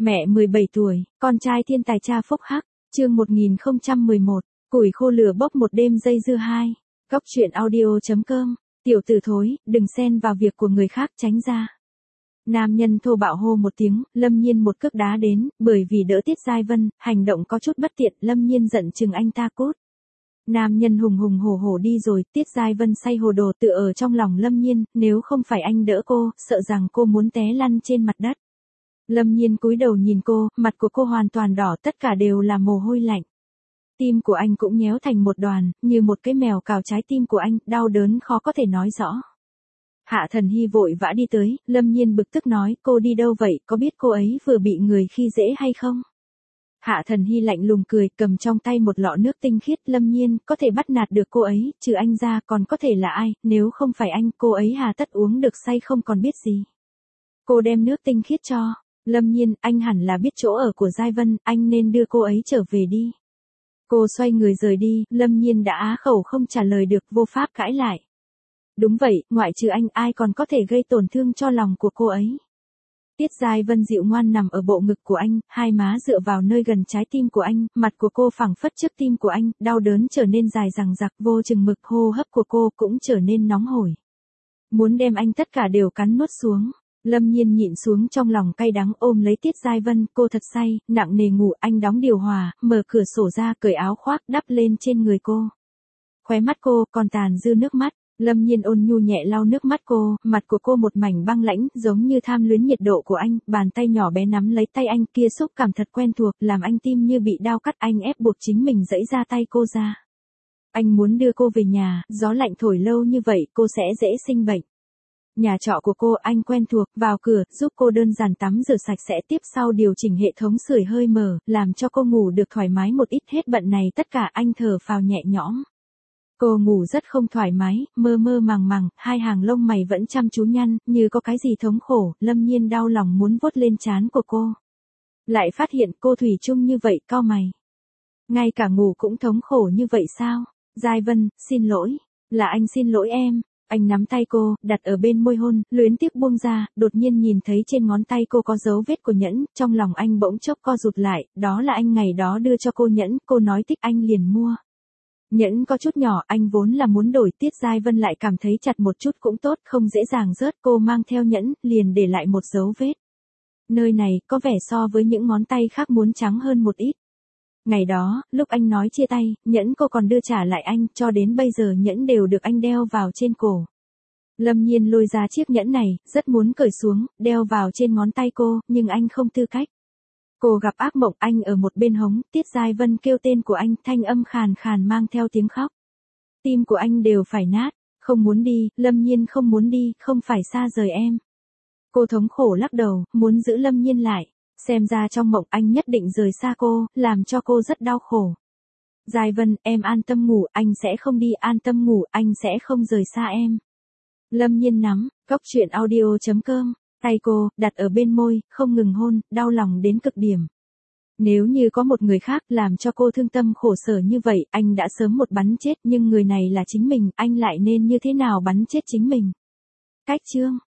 Mẹ 17 tuổi, con trai thiên tài cha phúc hắc, chương 1011, củi khô lửa bốc một đêm dây dưa 2. Góc truyện audio.com, tiểu tử thối, đừng xen vào việc của người khác, tránh ra. Nam nhân thô bạo hô một tiếng, Lâm Nhiên một cước đá đến, bởi vì đỡ Tiết Giai Vân, hành động có chút bất tiện, Lâm Nhiên giận chừng anh ta cút. Nam nhân hùng hùng hổ hổ đi rồi, Tiết Giai Vân say hồ đồ tựa ở trong lòng Lâm Nhiên, nếu không phải anh đỡ cô, sợ rằng cô muốn té lăn trên mặt đất. Lâm Nhiên cúi đầu nhìn cô, mặt của cô hoàn toàn đỏ, tất cả đều là mồ hôi lạnh. Tim của anh cũng nhéo thành một đoàn, như một cái mèo cào trái tim của anh, đau đớn khó có thể nói rõ. Hạ Thần Hy vội vã đi tới, Lâm Nhiên bực tức nói, cô đi đâu vậy, có biết cô ấy vừa bị người khi dễ hay không? Hạ Thần Hy lạnh lùng cười, cầm trong tay một lọ nước tinh khiết, Lâm Nhiên, có thể bắt nạt được cô ấy, trừ anh ra còn có thể là ai, nếu không phải anh, cô ấy hà tất uống được say không còn biết gì. Cô đem nước tinh khiết cho. Lâm Nhiên, anh hẳn là biết chỗ ở của Giai Vân, anh nên đưa cô ấy trở về đi. Cô xoay người rời đi, Lâm Nhiên đã á khẩu không trả lời được, vô pháp cãi lại. Đúng vậy, ngoại trừ anh ai còn có thể gây tổn thương cho lòng của cô ấy. Tiết Giai Vân dịu ngoan nằm ở bộ ngực của anh, hai má dựa vào nơi gần trái tim của anh, mặt của cô phẳng phất trước tim của anh, đau đớn trở nên dài dằng dặc, vô chừng mực, hô hấp của cô cũng trở nên nóng hổi. Muốn đem anh tất cả đều cắn nuốt xuống. Lâm Nhiên nhịn xuống trong lòng cay đắng, ôm lấy Tiết Giai Vân, cô thật say, nặng nề ngủ, anh đóng điều hòa, mở cửa sổ ra, cởi áo khoác đắp lên trên người cô. Khóe mắt cô còn tàn dư nước mắt, Lâm Nhiên ôn nhu nhẹ lau nước mắt cô, mặt của cô một mảnh băng lãnh, giống như tham luyến nhiệt độ của anh, bàn tay nhỏ bé nắm lấy tay anh, kia xúc cảm thật quen thuộc, làm anh tim như bị đau cắt, anh ép buộc chính mình giãy ra tay cô ra. Anh muốn đưa cô về nhà, gió lạnh thổi lâu như vậy, cô sẽ dễ sinh bệnh. Nhà trọ của cô anh quen thuộc, vào cửa, giúp cô đơn giản tắm rửa sạch sẽ, tiếp sau điều chỉnh hệ thống sưởi hơi mở, làm cho cô ngủ được thoải mái một ít, hết bận này tất cả anh thở phào nhẹ nhõm. Cô ngủ rất không thoải mái, mơ mơ màng màng, hai hàng lông mày vẫn chăm chú nhăn, như có cái gì thống khổ, Lâm Nhiên đau lòng muốn vuốt lên trán của cô. Lại phát hiện cô thủy chung như vậy, cau mày. Ngay cả ngủ cũng thống khổ như vậy sao? Giai Vân, xin lỗi. Là anh xin lỗi em. Anh nắm tay cô, đặt ở bên môi hôn, luyến tiếc buông ra, đột nhiên nhìn thấy trên ngón tay cô có dấu vết của nhẫn, trong lòng anh bỗng chốc co rụt lại, đó là anh ngày đó đưa cho cô nhẫn, cô nói thích anh liền mua. Nhẫn có chút nhỏ, anh vốn là muốn đổi, Tiết Giai Vân lại cảm thấy chặt một chút cũng tốt, không dễ dàng rớt, cô mang theo nhẫn, liền để lại một dấu vết. Nơi này, có vẻ so với những ngón tay khác muốn trắng hơn một ít. Ngày đó, lúc anh nói chia tay, nhẫn cô còn đưa trả lại anh, cho đến bây giờ nhẫn đều được anh đeo vào trên cổ. Lâm Nhiên lôi ra chiếc nhẫn này, rất muốn cởi xuống, đeo vào trên ngón tay cô, nhưng anh không tư cách. Cô gặp ác mộng, anh ở một bên hống, Tiết Giai Vân kêu tên của anh, thanh âm khàn khàn mang theo tiếng khóc. Tim của anh đều phải nát, không muốn đi, Lâm Nhiên không muốn đi, không phải xa rời em. Cô thống khổ lắc đầu, muốn giữ Lâm Nhiên lại. Xem ra trong mộng anh nhất định rời xa cô, làm cho cô rất đau khổ. Giai Vân, em an tâm ngủ, anh sẽ không đi, an tâm ngủ, anh sẽ không rời xa em. Lâm Nhiên nắm, góc truyện audio.com, tay cô, đặt ở bên môi, không ngừng hôn, đau lòng đến cực điểm. Nếu như có một người khác làm cho cô thương tâm khổ sở như vậy, anh đã sớm một bắn chết, nhưng người này là chính mình, anh lại nên như thế nào bắn chết chính mình. Cách chương.